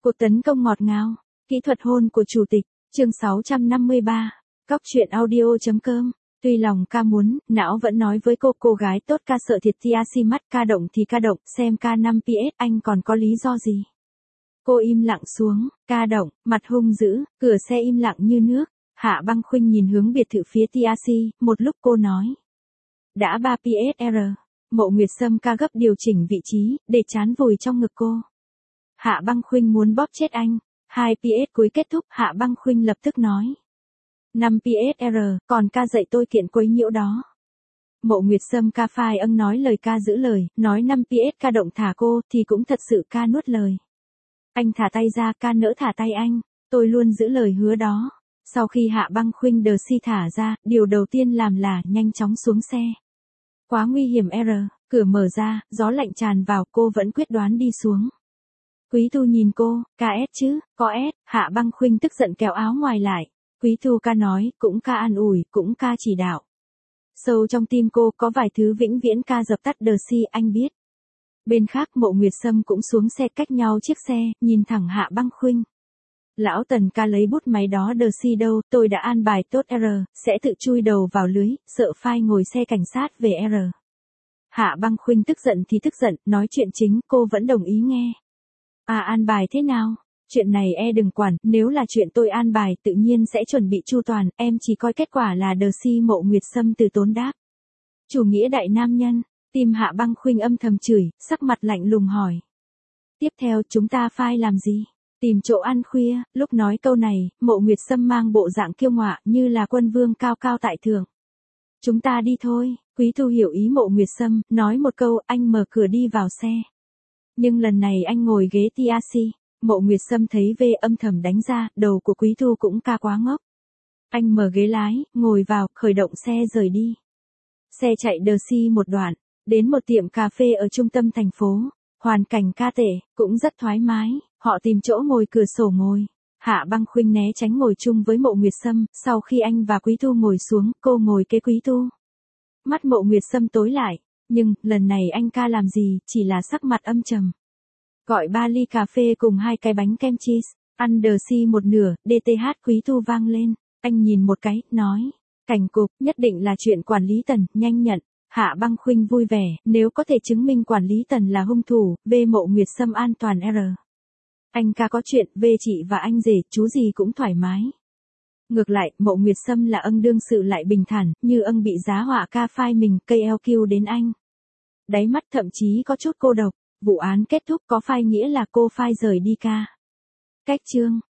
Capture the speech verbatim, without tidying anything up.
Cuộc tấn công ngọt ngào, kỹ thuật hôn của chủ tịch, chương sáu trăm năm mươi ba, Cóc truyện audio.com. Tuy lòng ca muốn, não vẫn nói với cô cô gái tốt ca sợ thiệt Tia si mắt ca động thì ca động, xem ca năm ps anh còn có lý do gì. Cô im lặng xuống, ca động, mặt hung dữ, cửa xe im lặng như nước. Hạ Băng Khuynh nhìn hướng biệt thự phía Tia si, một lúc cô nói. Đã ba ps r, Mộ Nguyệt Sâm ca gấp điều chỉnh vị trí, để chán vùi trong ngực cô. Hạ Băng Khuynh muốn bóp chết anh. hai ps cuối kết thúc, Hạ Băng Khuynh lập tức nói. năm ps r, còn ca dạy tôi kiện quấy nhiễu đó. Mộ Nguyệt Sâm ca phai âng nói lời ca giữ lời, nói năm ps ca động thả cô, thì cũng thật sự ca nuốt lời. Anh thả tay ra, ca nỡ thả tay anh, tôi luôn giữ lời hứa đó. Sau khi Hạ Băng Khuynh đờ si thả ra, điều đầu tiên làm là nhanh chóng xuống xe. Quá nguy hiểm R, cửa mở ra, gió lạnh tràn vào, cô vẫn quyết đoán đi xuống. Quý Thu nhìn cô, ca S chứ, có S, Hạ Băng Khuynh tức giận kéo áo ngoài lại. Quý Thu ca nói, cũng ca an ủi, cũng ca chỉ đạo. Sâu trong tim cô có vài thứ vĩnh viễn ca dập tắt đờ si, anh biết. Bên khác Mộ Nguyệt Sâm cũng xuống xe cách nhau chiếc xe, nhìn thẳng Hạ Băng Khuynh. Lão Tần ca lấy bút máy đó đờ si đâu, tôi đã an bài tốt R, sẽ tự chui đầu vào lưới, sợ phai ngồi xe cảnh sát về R. Hạ Băng Khuynh tức giận thì tức giận, nói chuyện chính, cô vẫn đồng ý nghe. À an bài thế nào? Chuyện này e đừng quản, nếu là chuyện tôi an bài tự nhiên sẽ chuẩn bị chu toàn, em chỉ coi kết quả là đờ si. Mộ Nguyệt Sâm từ tốn đáp. Chủ nghĩa đại nam nhân, tim Hạ Băng Khuynh âm thầm chửi, sắc mặt lạnh lùng hỏi. Tiếp theo chúng ta phai làm gì? Tìm chỗ ăn khuya, lúc nói câu này, Mộ Nguyệt Sâm mang bộ dạng kiêu ngạo như là quân vương cao cao tại thượng. Chúng ta đi thôi, Quý Thu hiểu ý Mộ Nguyệt Sâm, nói một câu, anh mở cửa đi vào xe. Nhưng lần này anh ngồi ghế Tia si, Mộ Nguyệt Sâm thấy về âm thầm đánh ra, đầu của Quý Thu cũng ca quá ngốc. Anh mở ghế lái, ngồi vào, khởi động xe rời đi. Xe chạy đờ si một đoạn, đến một tiệm cà phê ở trung tâm thành phố, hoàn cảnh ca tệ, cũng rất thoải mái, họ tìm chỗ ngồi cửa sổ ngồi. Hạ Băng Khuynh né tránh ngồi chung với Mộ Nguyệt Sâm, sau khi anh và Quý Thu ngồi xuống, cô ngồi kế Quý Thu. Mắt Mộ Nguyệt Sâm tối lại, nhưng, lần này anh ca làm gì, chỉ là sắc mặt âm trầm. Gọi ba ly cà phê cùng hai cái bánh kem cheese, ăn đờ si một nửa, đê tê hát Quý Thu vang lên, anh nhìn một cái, nói, cảnh cục, nhất định là chuyện quản lý Tần, nhanh nhận. Hạ Băng Khuynh vui vẻ, nếu có thể chứng minh quản lý Tần là hung thủ, B Mộ Nguyệt Sâm an toàn R. Anh ca có chuyện, V chị và anh rể, chú gì cũng thoải mái. Ngược lại, Mộ Nguyệt Sâm là âng đương sự lại bình thản, như âng bị giá họa ca phai mình, cây eo kiu đến anh. Đáy mắt thậm chí có chút cô độc, vụ án kết thúc có phai nghĩa là cô phai rời đi ca. Cách chương.